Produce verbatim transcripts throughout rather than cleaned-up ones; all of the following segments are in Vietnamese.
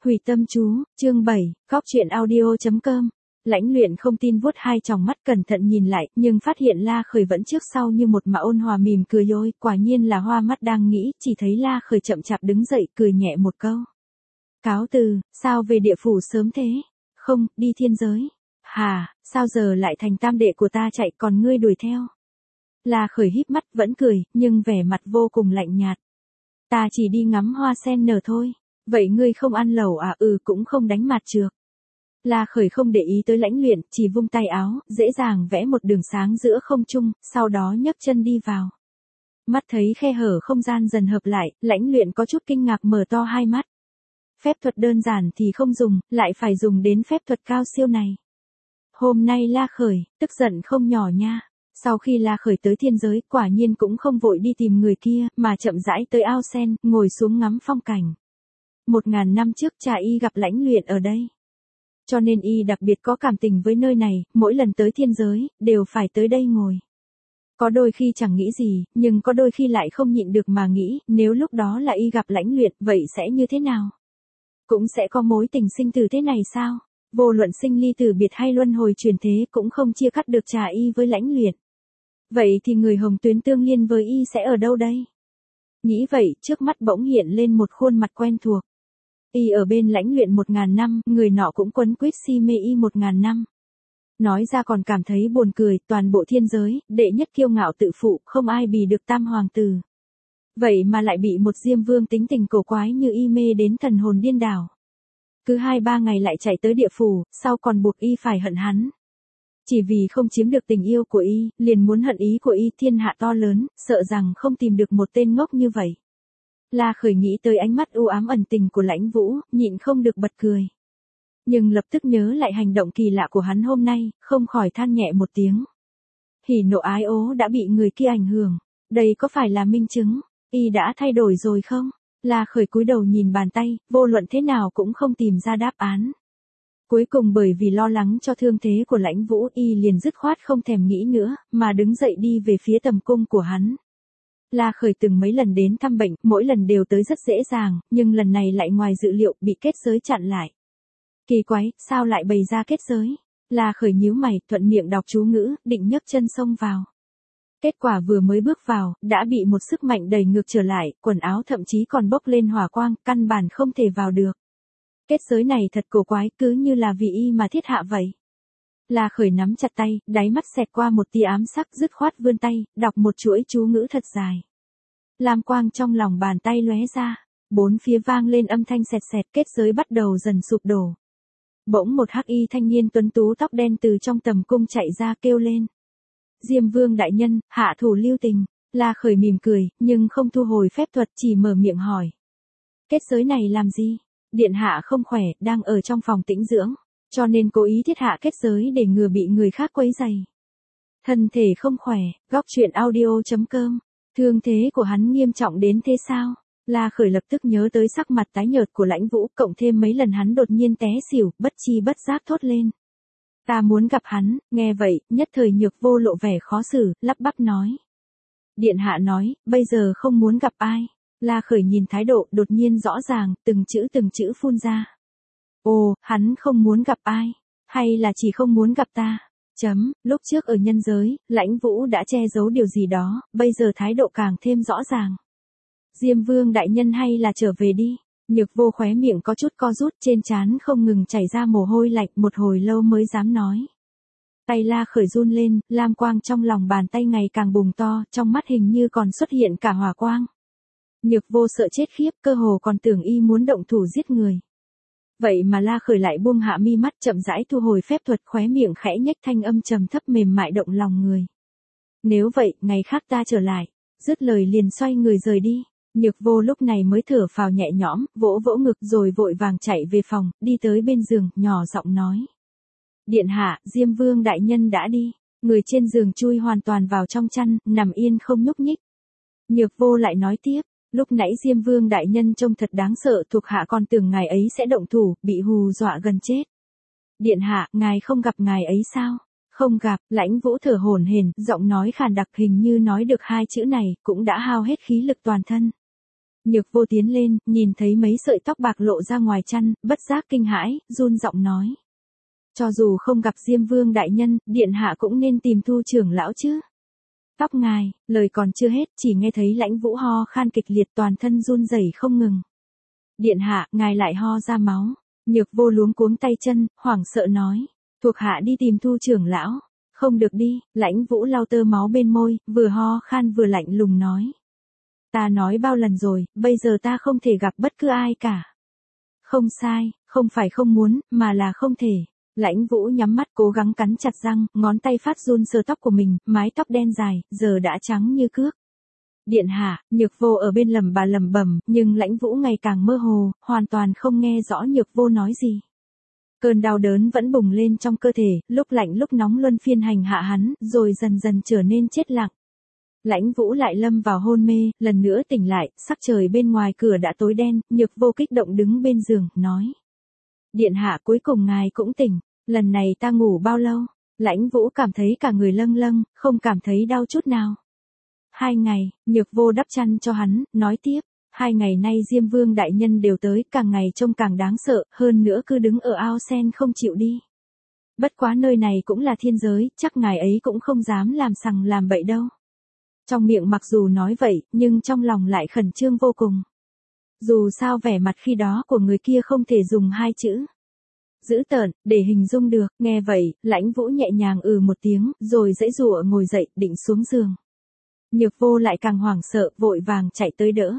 Hủy tâm chú, chương bảy, cóc truyện audio chấm com. Lãnh Luyện không tin vuốt hai tròng mắt cẩn thận nhìn lại, nhưng phát hiện La Khởi vẫn trước sau như một mà ôn hòa mỉm cười ôi, quả nhiên là hoa mắt đang nghĩ, chỉ thấy La Khởi chậm chạp đứng dậy cười nhẹ một câu. Cáo từ, sao về địa phủ sớm thế? Không, đi thiên giới. Hà, sao giờ lại thành tam đệ của ta chạy còn ngươi đuổi theo? La Khởi híp mắt vẫn cười, nhưng vẻ mặt vô cùng lạnh nhạt. Ta chỉ đi ngắm hoa sen nở thôi. Vậy ngươi không ăn lẩu à? Ừ, cũng không đánh mạt trược. La Khởi không để ý tới Lãnh Luyện, chỉ vung tay áo, dễ dàng vẽ một đường sáng giữa không trung, sau đó nhấc chân đi vào. Mắt thấy khe hở không gian dần hợp lại, Lãnh Luyện có chút kinh ngạc mở to hai mắt. Phép thuật đơn giản thì không dùng, lại phải dùng đến phép thuật cao siêu này. Hôm nay La Khởi, tức giận không nhỏ nha. Sau khi La Khởi tới thiên giới, quả nhiên cũng không vội đi tìm người kia, mà chậm rãi tới ao sen, ngồi xuống ngắm phong cảnh. Một ngàn năm trước cha y gặp Lãnh Luyện ở đây. Cho nên y đặc biệt có cảm tình với nơi này, mỗi lần tới thiên giới, đều phải tới đây ngồi. Có đôi khi chẳng nghĩ gì, nhưng có đôi khi lại không nhịn được mà nghĩ, nếu lúc đó là y gặp Lãnh Luyện, vậy sẽ như thế nào? Cũng sẽ có mối tình sinh tử thế này sao? Vô luận sinh ly tử biệt hay luân hồi chuyển thế cũng không chia cắt được cha y với Lãnh Luyện. Vậy thì người hồng tuyến tương liên với y sẽ ở đâu đây? Nghĩ vậy, trước mắt bỗng hiện lên một khuôn mặt quen thuộc. Y ở bên Lãnh Luyện một ngàn năm, người nọ cũng quấn quýt si mê y một ngàn năm. Nói ra còn cảm thấy buồn cười, toàn bộ thiên giới, đệ nhất kiêu ngạo tự phụ, không ai bì được tam hoàng tử. Vậy mà lại bị một Diêm Vương tính tình cổ quái như y mê đến thần hồn điên đảo. Cứ hai ba ngày lại chạy tới địa phủ, sau còn buộc y phải hận hắn. Chỉ vì không chiếm được tình yêu của y, liền muốn hận ý của y. Thiên hạ to lớn, sợ rằng không tìm được một tên ngốc như vậy. La Khởi nghĩ tới ánh mắt u ám ẩn tình của Lãnh Vũ, nhịn không được bật cười. Nhưng lập tức nhớ lại hành động kỳ lạ của hắn hôm nay, không khỏi than nhẹ một tiếng. Hỉ nộ ái ố đã bị người kia ảnh hưởng, đây có phải là minh chứng, y đã thay đổi rồi không? La Khởi cúi đầu nhìn bàn tay, vô luận thế nào cũng không tìm ra đáp án. Cuối cùng bởi vì lo lắng cho thương thế của Lãnh Vũ, y liền dứt khoát không thèm nghĩ nữa, mà đứng dậy đi về phía tầm cung của hắn. La Khởi từng mấy lần đến thăm bệnh, mỗi lần đều tới rất dễ dàng, nhưng lần này lại ngoài dự liệu, bị kết giới chặn lại. Kỳ quái, sao lại bày ra kết giới? La Khởi nhíu mày, thuận miệng đọc chú ngữ, định nhấc chân xông vào. Kết quả vừa mới bước vào, đã bị một sức mạnh đẩy ngược trở lại, quần áo thậm chí còn bốc lên hỏa quang, căn bản không thể vào được. Kết giới này thật cổ quái, cứ như là vì y mà thiết hạ vậy. La Khởi nắm chặt tay, đáy mắt xẹt qua một tia ám sắc, dứt khoát vươn tay, đọc một chuỗi chú ngữ thật dài. Lam quang trong lòng bàn tay lóe ra, bốn phía vang lên âm thanh sẹt sẹt, kết giới bắt đầu dần sụp đổ. Bỗng một hắc y thanh niên tuấn tú tóc đen từ trong tầm cung chạy ra kêu lên. Diêm Vương đại nhân, hạ thủ lưu tình. La Khởi mỉm cười, nhưng không thu hồi phép thuật, chỉ mở miệng hỏi. Kết giới này làm gì? Điện hạ không khỏe, đang ở trong phòng tĩnh dưỡng. Cho nên cố ý thiết hạ kết giới để ngừa bị người khác quấy rầy. Thân thể không khỏe, góc truyện audio chấm com. Thương thế của hắn nghiêm trọng đến thế sao? La Khởi lập tức nhớ tới sắc mặt tái nhợt của Lãnh Vũ, cộng thêm mấy lần hắn đột nhiên té xỉu, bất chi bất giác thốt lên. Ta muốn gặp hắn, nghe vậy, nhất thời Nhược Vô lộ vẻ khó xử, lắp bắp nói. Điện hạ nói, bây giờ không muốn gặp ai. La Khởi nhìn thái độ đột nhiên rõ ràng, từng chữ từng chữ phun ra. Ồ, hắn không muốn gặp ai, hay là chỉ không muốn gặp ta? Chấm, lúc trước ở nhân giới, Lãnh Vũ đã che giấu điều gì đó, bây giờ thái độ càng thêm rõ ràng. Diêm Vương đại nhân hay là trở về đi. Nhược Vô khóe miệng có chút co rút, trên trán không ngừng chảy ra mồ hôi lạnh, một hồi lâu mới dám nói. Tay La Khởi run lên, lam quang trong lòng bàn tay ngày càng bùng to, trong mắt hình như còn xuất hiện cả hỏa quang. Nhược Vô sợ chết khiếp, cơ hồ còn tưởng y muốn động thủ giết người. Vậy mà La Khởi lại buông hạ mi mắt, chậm rãi thu hồi phép thuật, khóe miệng khẽ nhếch, thanh âm trầm thấp mềm mại động lòng người. Nếu vậy, ngày khác ta trở lại. Dứt lời liền xoay người rời đi. Nhược Vô lúc này mới thở phào nhẹ nhõm, vỗ vỗ ngực rồi vội vàng chạy về phòng, đi tới bên giường, nhỏ giọng nói. Điện hạ, Diêm Vương đại nhân đã đi. Người trên giường chui hoàn toàn vào trong chăn, nằm yên không nhúc nhích. Nhược Vô lại nói tiếp. Lúc nãy Diêm Vương đại nhân trông thật đáng sợ, thuộc hạ còn tưởng ngài ấy sẽ động thủ, bị hù dọa gần chết. Điện hạ, ngài không gặp ngài ấy sao? Không gặp. Lãnh Vũ thở hổn hển, giọng nói khàn đặc, hình như nói được hai chữ này, cũng đã hao hết khí lực toàn thân. Nhược Vô tiến lên, nhìn thấy mấy sợi tóc bạc lộ ra ngoài chăn, bất giác kinh hãi, run giọng nói. Cho dù không gặp Diêm Vương đại nhân, điện hạ cũng nên tìm Thu trưởng lão chứ. Tóc ngài, lời còn chưa hết, chỉ nghe thấy Lãnh Vũ ho khan kịch liệt, toàn thân run rẩy không ngừng. Điện hạ, ngài lại ho ra máu. Nhược Vô luống cuống tay chân, hoảng sợ nói. Thuộc hạ đi tìm Thu trưởng lão. Không được đi, Lãnh Vũ lau tơ máu bên môi, vừa ho khan vừa lạnh lùng nói. Ta nói bao lần rồi, bây giờ ta không thể gặp bất cứ ai cả. Không sai, không phải không muốn, mà là không thể. Lãnh Vũ nhắm mắt cố gắng cắn chặt răng, ngón tay phát run sờ tóc của mình, mái tóc đen dài, giờ đã trắng như cước. Điện hạ, Nhược Vô ở bên lẩm bà lẩm bẩm, nhưng Lãnh Vũ ngày càng mơ hồ, hoàn toàn không nghe rõ Nhược Vô nói gì. Cơn đau đớn vẫn bùng lên trong cơ thể, lúc lạnh lúc nóng luân phiên hành hạ hắn, rồi dần dần trở nên chết lặng. Lãnh Vũ lại lâm vào hôn mê, lần nữa tỉnh lại, sắc trời bên ngoài cửa đã tối đen, Nhược Vô kích động đứng bên giường, nói. Điện hạ, cuối cùng ngài cũng tỉnh, lần này ta ngủ bao lâu? Lãnh Vũ cảm thấy cả người lâng lâng, không cảm thấy đau chút nào. Hai ngày, Nhược Vô đắp chăn cho hắn, nói tiếp. Hai ngày nay Diêm Vương đại nhân đều tới, càng ngày trông càng đáng sợ, hơn nữa cứ đứng ở ao sen không chịu đi. Bất quá nơi này cũng là thiên giới, chắc ngài ấy cũng không dám làm sằng làm bậy đâu. Trong miệng mặc dù nói vậy, nhưng trong lòng lại khẩn trương vô cùng. Dù sao vẻ mặt khi đó của người kia không thể dùng hai chữ dữ tợn để hình dung được, nghe vậy, Lãnh Vũ nhẹ nhàng ừ một tiếng, rồi giãy giụa ngồi dậy, định xuống giường. Nhược Vô lại càng hoảng sợ, vội vàng chạy tới đỡ.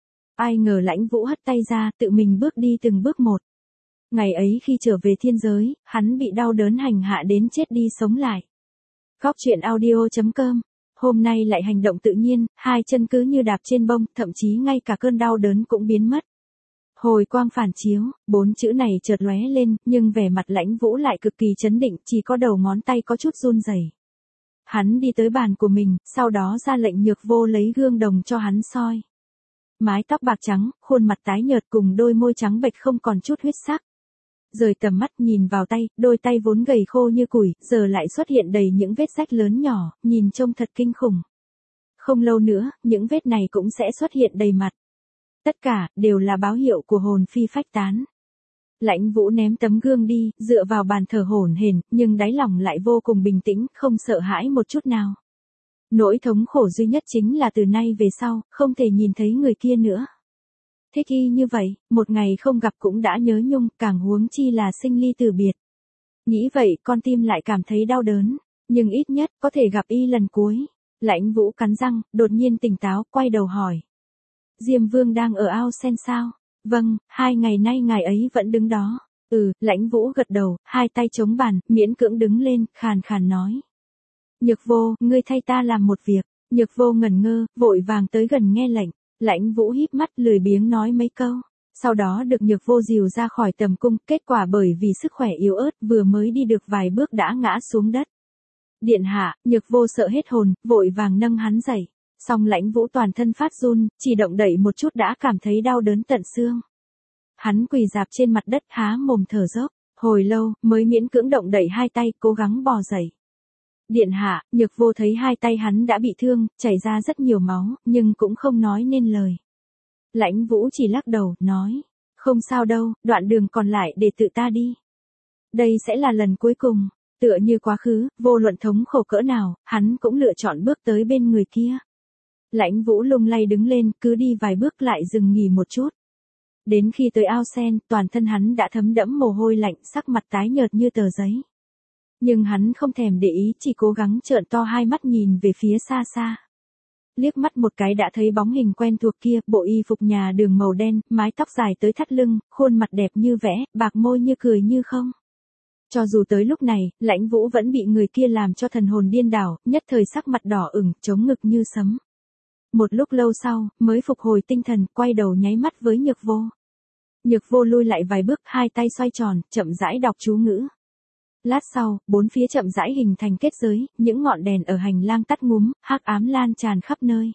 Ai ngờ Lãnh Vũ hất tay ra, tự mình bước đi từng bước một. Ngày ấy khi trở về thiên giới, hắn bị đau đớn hành hạ đến chết đi sống lại. Góc truyện audio chấm com. Hôm nay lại hành động tự nhiên, hai chân cứ như đạp trên bông, thậm chí ngay cả cơn đau đớn cũng biến mất. Hồi quang phản chiếu, bốn chữ này chợt lóe lên, nhưng vẻ mặt Lãnh Vũ lại cực kỳ chấn định, chỉ có đầu ngón tay có chút run rẩy. Hắn đi tới bàn của mình, sau đó ra lệnh Nhược Vô lấy gương đồng cho hắn soi. Mái tóc bạc trắng, khuôn mặt tái nhợt cùng đôi môi trắng bệch không còn chút huyết sắc. Rời tầm mắt nhìn vào tay, đôi tay vốn gầy khô như củi, giờ lại xuất hiện đầy những vết rách lớn nhỏ, nhìn trông thật kinh khủng. Không lâu nữa, những vết này cũng sẽ xuất hiện đầy mặt. Tất cả, đều là báo hiệu của hồn phi phách tán. Lãnh Vũ ném tấm gương đi, dựa vào bàn thờ hổn hển, nhưng đáy lòng lại vô cùng bình tĩnh, không sợ hãi một chút nào. Nỗi thống khổ duy nhất chính là từ nay về sau, không thể nhìn thấy người kia nữa. Thích y như vậy, một ngày không gặp cũng đã nhớ nhung, càng huống chi là sinh ly từ biệt. Nghĩ vậy, con tim lại cảm thấy đau đớn, nhưng ít nhất, có thể gặp y lần cuối. Lãnh Vũ cắn răng, đột nhiên tỉnh táo, quay đầu hỏi. Diêm Vương đang ở ao sen sao? Vâng, hai ngày nay ngài ấy vẫn đứng đó. Ừ, Lãnh Vũ gật đầu, hai tay chống bàn, miễn cưỡng đứng lên, khàn khàn nói. Nhược Vô, ngươi thay ta làm một việc. Nhược Vô ngẩn ngơ, vội vàng tới gần nghe lệnh. Lãnh Vũ híp mắt lười biếng nói mấy câu. Sau đó được Nhược Vô dìu ra khỏi tầm cung, kết quả bởi vì sức khỏe yếu ớt, vừa mới đi được vài bước đã ngã xuống đất. Điện hạ, Nhược Vô sợ hết hồn, vội vàng nâng hắn dậy. Song Lãnh Vũ toàn thân phát run, chỉ động đậy một chút đã cảm thấy đau đớn tận xương. Hắn quỳ rạp trên mặt đất há mồm thở dốc, hồi lâu mới miễn cưỡng động đậy hai tay, cố gắng bò dậy. Điện hạ, Nhược Vô thấy hai tay hắn đã bị thương, chảy ra rất nhiều máu, nhưng cũng không nói nên lời. Lãnh Vũ chỉ lắc đầu, nói, không sao đâu, đoạn đường còn lại để tự ta đi. Đây sẽ là lần cuối cùng, tựa như quá khứ, vô luận thống khổ cỡ nào, hắn cũng lựa chọn bước tới bên người kia. Lãnh Vũ lung lay đứng lên, cứ đi vài bước lại dừng nghỉ một chút. Đến khi tới ao sen, toàn thân hắn đã thấm đẫm mồ hôi lạnh, sắc mặt tái nhợt như tờ giấy. Nhưng hắn không thèm để ý, chỉ cố gắng trợn to hai mắt nhìn về phía xa xa. Liếc mắt một cái đã thấy bóng hình quen thuộc kia, bộ y phục nhà đường màu đen, mái tóc dài tới thắt lưng, khuôn mặt đẹp như vẽ, bạc môi như cười như không. Cho dù tới lúc này, Lãnh Vũ vẫn bị người kia làm cho thần hồn điên đảo, nhất thời sắc mặt đỏ ửng, chống ngực như sấm. Một lúc lâu sau, mới phục hồi tinh thần, quay đầu nháy mắt với Nhược Vô. Nhược Vô lui lại vài bước, hai tay xoay tròn, chậm rãi đọc chú ngữ. Lát sau, bốn phía chậm rãi hình thành kết giới, những ngọn đèn ở hành lang tắt ngúm, hắc ám lan tràn khắp nơi.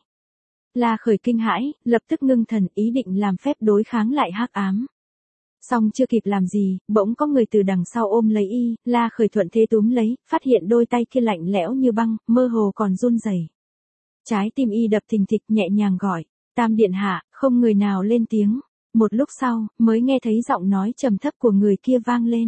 La Khởi kinh hãi, lập tức ngưng thần, ý định làm phép đối kháng lại hắc ám. Song chưa kịp làm gì, bỗng có người từ đằng sau ôm lấy y, La Khởi thuận thế túm lấy, phát hiện đôi tay kia lạnh lẽo như băng, mơ hồ còn run rẩy. Trái tim y đập thình thịch, nhẹ nhàng gọi, Tam điện hạ, không người nào lên tiếng. Một lúc sau, mới nghe thấy giọng nói trầm thấp của người kia vang lên.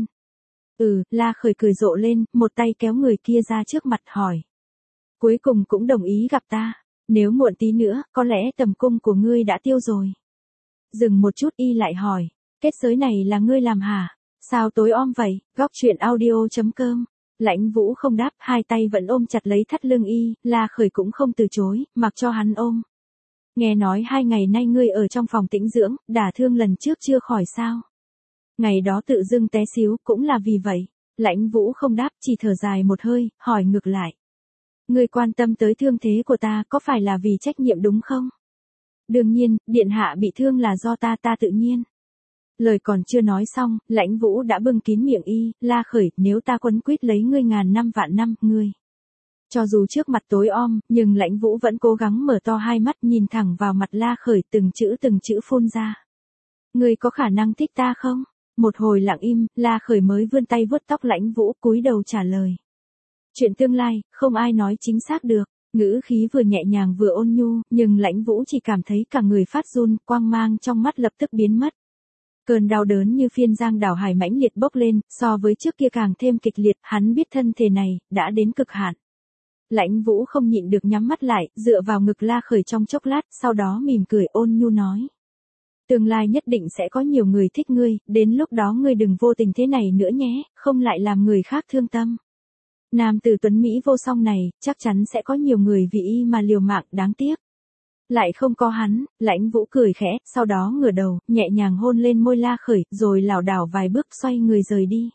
Ừ, La Khởi cười rộ lên, một tay kéo người kia ra trước mặt hỏi. Cuối cùng cũng đồng ý gặp ta. Nếu muộn tí nữa, có lẽ tầm cung của ngươi đã tiêu rồi. Dừng một chút y lại hỏi. Kết giới này là ngươi làm hả? Sao tối om vậy? Góc truyện audio chấm com. Lãnh Vũ không đáp, hai tay vẫn ôm chặt lấy thắt lưng y, La Khởi cũng không từ chối, mặc cho hắn ôm. Nghe nói hai ngày nay ngươi ở trong phòng tĩnh dưỡng, đả thương lần trước chưa khỏi sao? Ngày đó tự dưng té xíu, cũng là vì vậy. Lãnh Vũ không đáp, chỉ thở dài một hơi, hỏi ngược lại. Ngươi quan tâm tới thương thế của ta, có phải là vì trách nhiệm đúng không? Đương nhiên, điện hạ bị thương là do ta ta tự nhiên. Lời còn chưa nói xong, Lãnh Vũ đã bưng kín miệng y, La Khởi, nếu ta quấn quýt lấy ngươi ngàn năm vạn năm, ngươi. Cho dù trước mặt tối om, nhưng Lãnh Vũ vẫn cố gắng mở to hai mắt nhìn thẳng vào mặt La Khởi, từng chữ từng chữ phun ra. Ngươi có khả năng thích ta không? Một hồi lặng im, La Khởi mới vươn tay vuốt tóc Lãnh Vũ, cúi đầu trả lời. Chuyện tương lai, không ai nói chính xác được. Ngữ khí vừa nhẹ nhàng vừa ôn nhu, nhưng Lãnh Vũ chỉ cảm thấy cả người phát run, quang mang trong mắt lập tức biến mất. Cơn đau đớn như phiên giang đảo hải mãnh liệt bốc lên, so với trước kia càng thêm kịch liệt, hắn biết thân thể này, đã đến cực hạn. Lãnh Vũ không nhịn được nhắm mắt lại, dựa vào ngực La Khởi trong chốc lát, sau đó mỉm cười ôn nhu nói. Tương lai nhất định sẽ có nhiều người thích ngươi, đến lúc đó ngươi đừng vô tình thế này nữa nhé, không lại làm người khác thương tâm. Nam tử tuấn Mỹ vô song này, chắc chắn sẽ có nhiều người vì y mà liều mạng, đáng tiếc. Lại không có hắn, Lãnh Vũ cười khẽ, sau đó ngửa đầu, nhẹ nhàng hôn lên môi La Khởi, rồi lảo đảo vài bước xoay người rời đi.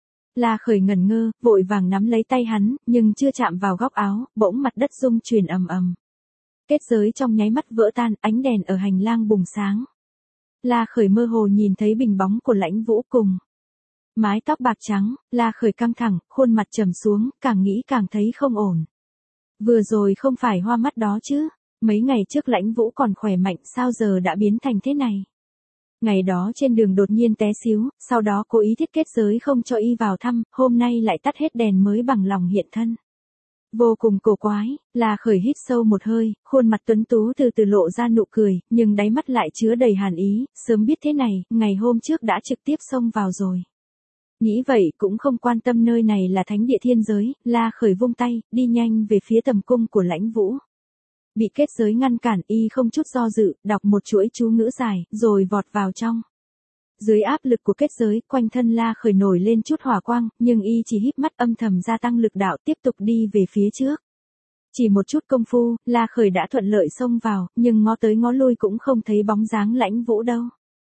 La Khởi ngẩn ngơ, vội vàng nắm lấy tay hắn, nhưng chưa chạm vào góc áo, bỗng mặt đất rung chuyển ầm ầm. Kết giới trong nháy mắt vỡ tan, ánh đèn ở hành lang bùng sáng. La Khởi mơ hồ nhìn thấy bình bóng của Lãnh Vũ cùng mái tóc bạc trắng, La Khởi căng thẳng, khuôn mặt trầm xuống, càng nghĩ càng thấy không ổn. Vừa rồi không phải hoa mắt đó chứ, mấy ngày trước Lãnh Vũ còn khỏe mạnh, sao giờ đã biến thành thế này? Ngày đó trên đường đột nhiên té xíu, sau đó cố ý thiết kết giới không cho y vào thăm, hôm nay lại tắt hết đèn mới bằng lòng hiện thân. Vô cùng cổ quái, La Khởi hít sâu một hơi, khuôn mặt tuấn tú từ từ lộ ra nụ cười, nhưng đáy mắt lại chứa đầy hàn ý, sớm biết thế này, ngày hôm trước đã trực tiếp xông vào rồi. Nghĩ vậy cũng không quan tâm nơi này là thánh địa thiên giới, La Khởi vung tay, đi nhanh về phía tầm cung của Lãnh Vũ. Bị kết giới ngăn cản y không chút do dự, đọc một chuỗi chú ngữ dài, rồi vọt vào trong. Dưới áp lực của kết giới, quanh thân La Khởi nổi lên chút hỏa quang, nhưng y chỉ híp mắt âm thầm gia tăng lực đạo tiếp tục đi về phía trước. Chỉ một chút công phu, La Khởi đã thuận lợi xông vào, nhưng ngó tới ngó lui cũng không thấy bóng dáng Lãnh Vũ đâu.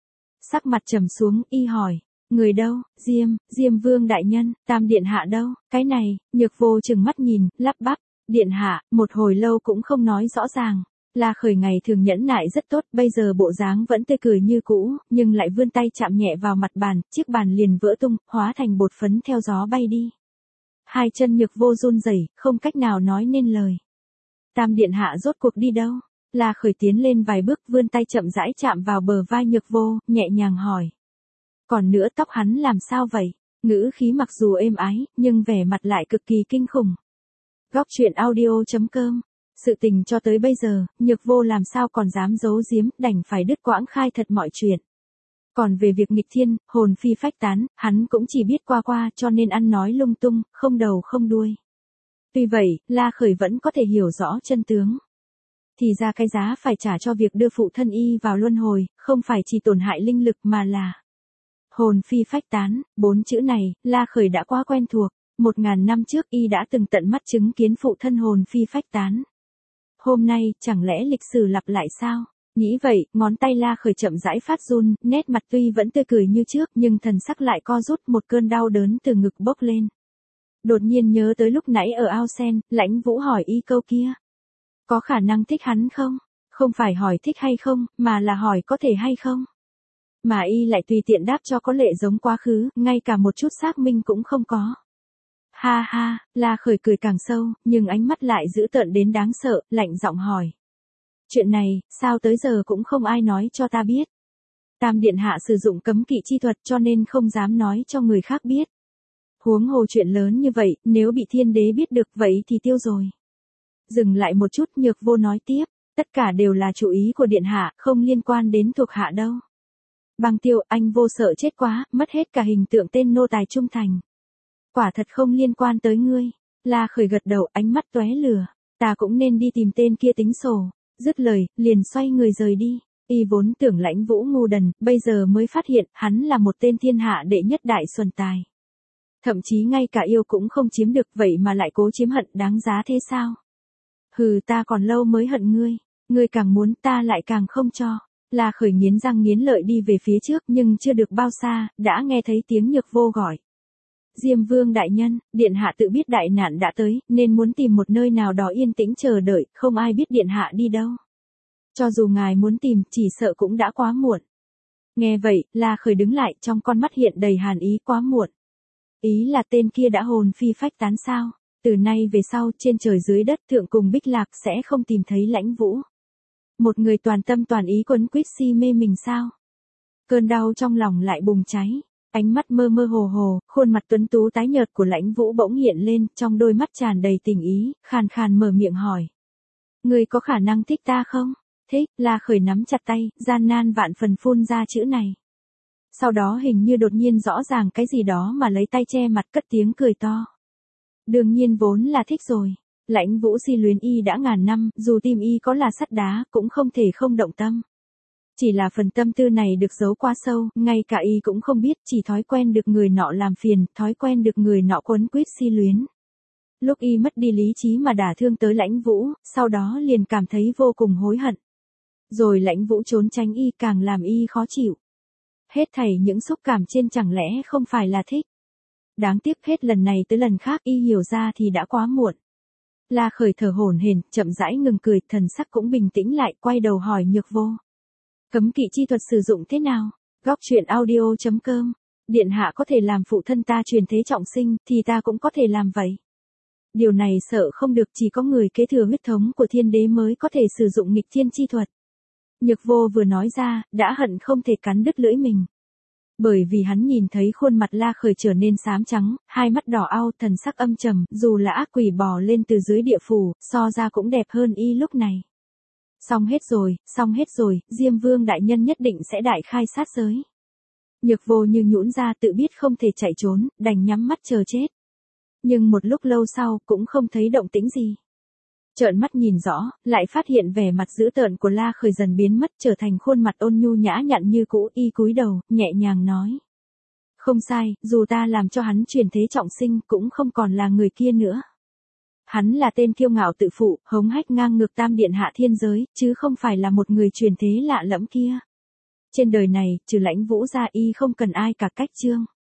Sắc mặt trầm xuống, y hỏi. Người đâu? Diêm, Diêm Vương đại nhân, Tam điện hạ đâu? Cái này, Nhược Vô trừng mắt nhìn, lắp bắp. Điện hạ, một hồi lâu cũng không nói rõ ràng. La Khởi ngày thường nhẫn nại rất tốt, bây giờ bộ dáng vẫn tươi cười như cũ, nhưng lại vươn tay chạm nhẹ vào mặt bàn, chiếc bàn liền vỡ tung, hóa thành bột phấn theo gió bay đi. Hai chân Nhược Vô run rẩy, không cách nào nói nên lời. Tam điện hạ rốt cuộc đi đâu? La Khởi tiến lên vài bước, vươn tay chậm rãi chạm vào bờ vai Nhược Vô, nhẹ nhàng hỏi. Còn nữa tóc hắn làm sao vậy? Ngữ khí mặc dù êm ái, nhưng vẻ mặt lại cực kỳ kinh khủng. Góc truyện audio chấm com. Sự tình cho tới bây giờ, Nhược Vô làm sao còn dám giấu giếm, đành phải đứt quãng khai thật mọi chuyện. Còn về việc nghịch thiên, hồn phi phách tán, hắn cũng chỉ biết qua qua cho nên ăn nói lung tung, không đầu không đuôi. Tuy vậy, La Khởi vẫn có thể hiểu rõ chân tướng. Thì ra cái giá phải trả cho việc đưa phụ thân y vào luân hồi, không phải chỉ tổn hại linh lực mà là hồn phi phách tán. Bốn chữ này, La Khởi đã quá quen thuộc. Một ngàn năm trước y đã từng tận mắt chứng kiến phụ thân hồn phi phách tán. Hôm nay, chẳng lẽ lịch sử lặp lại sao? Nghĩ vậy, ngón tay La Khởi chậm rãi phát run, nét mặt tuy vẫn tươi cười như trước nhưng thần sắc lại co rút, một cơn đau đớn từ ngực bốc lên. Đột nhiên nhớ tới lúc nãy ở ao sen, Lãnh Vũ hỏi y câu kia. Có khả năng thích hắn không? Không phải hỏi thích hay không, mà là hỏi có thể hay không? Mà y lại tùy tiện đáp cho có lệ giống quá khứ, ngay cả một chút xác minh cũng không có. Ha ha, La Khởi cười càng sâu, nhưng ánh mắt lại dữ tợn đến đáng sợ, lạnh giọng hỏi. Chuyện này, sao tới giờ cũng không ai nói cho ta biết. Tam điện hạ sử dụng cấm kỵ chi thuật cho nên không dám nói cho người khác biết. Huống hồ chuyện lớn như vậy, nếu bị thiên đế biết được vậy thì tiêu rồi. Dừng lại một chút, Nhược Vô nói tiếp, tất cả đều là chủ ý của điện hạ, không liên quan đến thuộc hạ đâu. Băng Tiêu, anh vô sợ chết quá, mất hết cả hình tượng tên nô tài trung thành. Quả thật không liên quan tới ngươi. La Khởi gật đầu, ánh mắt tóe lửa. Ta cũng nên đi tìm tên kia tính sổ. Dứt lời, liền xoay người rời đi. Y vốn tưởng Lãnh Vũ ngu đần, bây giờ mới phát hiện, hắn là một tên thiên hạ đệ nhất đại xuân tài. Thậm chí ngay cả yêu cũng không chiếm được, vậy mà lại cố chiếm hận, đáng giá thế sao? Hừ, ta còn lâu mới hận ngươi. Ngươi càng muốn, ta lại càng không cho. La Khởi nghiến răng nghiến lợi đi về phía trước, nhưng chưa được bao xa, đã nghe thấy tiếng Nhược Vô gọi. Diêm Vương đại nhân, điện hạ tự biết đại nạn đã tới, nên muốn tìm một nơi nào đó yên tĩnh chờ đợi, không ai biết điện hạ đi đâu. Cho dù ngài muốn tìm, chỉ sợ cũng đã quá muộn. Nghe vậy, La Khởi đứng lại, trong con mắt hiện đầy hàn ý. Quá muộn. Ý là tên kia đã hồn phi phách tán sao? Từ nay về sau, trên trời dưới đất, thượng cùng Bích Lạc sẽ không tìm thấy Lãnh Vũ. Một người toàn tâm toàn ý quấn quýt si mê mình sao? Cơn đau trong lòng lại bùng cháy. Ánh mắt mơ mơ hồ hồ, khuôn mặt tuấn tú tái nhợt của Lãnh Vũ bỗng hiện lên, trong đôi mắt tràn đầy tình ý, khàn khàn mở miệng hỏi. Ngươi có khả năng thích ta không? Thích. La Khởi nắm chặt tay, gian nan vạn phần phun ra chữ này. Sau đó hình như đột nhiên rõ ràng cái gì đó mà lấy tay che mặt, cất tiếng cười to. Đương nhiên vốn là thích rồi. Lãnh Vũ si luyến y đã ngàn năm, dù tim y có là sắt đá, cũng không thể không động tâm. Chỉ là phần tâm tư này được giấu quá sâu, ngay cả y cũng không biết, chỉ thói quen được người nọ làm phiền, thói quen được người nọ quấn quýt si luyến. Lúc y mất đi lý trí mà đả thương tới Lãnh Vũ, sau đó liền cảm thấy vô cùng hối hận. Rồi Lãnh Vũ trốn tránh y càng làm y khó chịu. Hết thảy những xúc cảm trên chẳng lẽ không phải là thích. Đáng tiếc hết lần này tới lần khác y hiểu ra thì đã quá muộn. La Khởi thở hổn hển, chậm rãi ngừng cười, thần sắc cũng bình tĩnh lại, quay đầu hỏi Nhược Vô. Cấm kỵ chi thuật sử dụng thế nào? Góc truyện audio chấm com. Điện hạ có thể làm phụ thân ta truyền thế trọng sinh, thì ta cũng có thể làm vậy. Điều này sợ không được, chỉ có người kế thừa huyết thống của thiên đế mới có thể sử dụng nghịch thiên chi thuật. Nhược Vô vừa nói ra, đã hận không thể cắn đứt lưỡi mình. Bởi vì hắn nhìn thấy khuôn mặt La Khởi trở nên xám trắng, hai mắt đỏ ao, thần sắc âm trầm, dù là ác quỷ bò lên từ dưới địa phủ, so ra cũng đẹp hơn y lúc này. Xong hết rồi, xong hết rồi, Diêm Vương đại nhân nhất định sẽ đại khai sát giới. Nhược Vô như nhũn ra, tự biết không thể chạy trốn, đành nhắm mắt chờ chết. Nhưng một lúc lâu sau, cũng không thấy động tĩnh gì. Trợn mắt nhìn rõ, lại phát hiện vẻ mặt dữ tợn của La Khởi dần biến mất, trở thành khuôn mặt ôn nhu nhã nhặn như cũ. Y cúi đầu, nhẹ nhàng nói. Không sai, dù ta làm cho hắn chuyển thế trọng sinh, cũng không còn là người kia nữa. Hắn là tên kiêu ngạo tự phụ, hống hách ngang ngược tam điện hạ thiên giới, chứ không phải là một người truyền thế lạ lẫm kia. Trên đời này, trừ Lãnh Vũ ra y không cần ai cả. Cách chương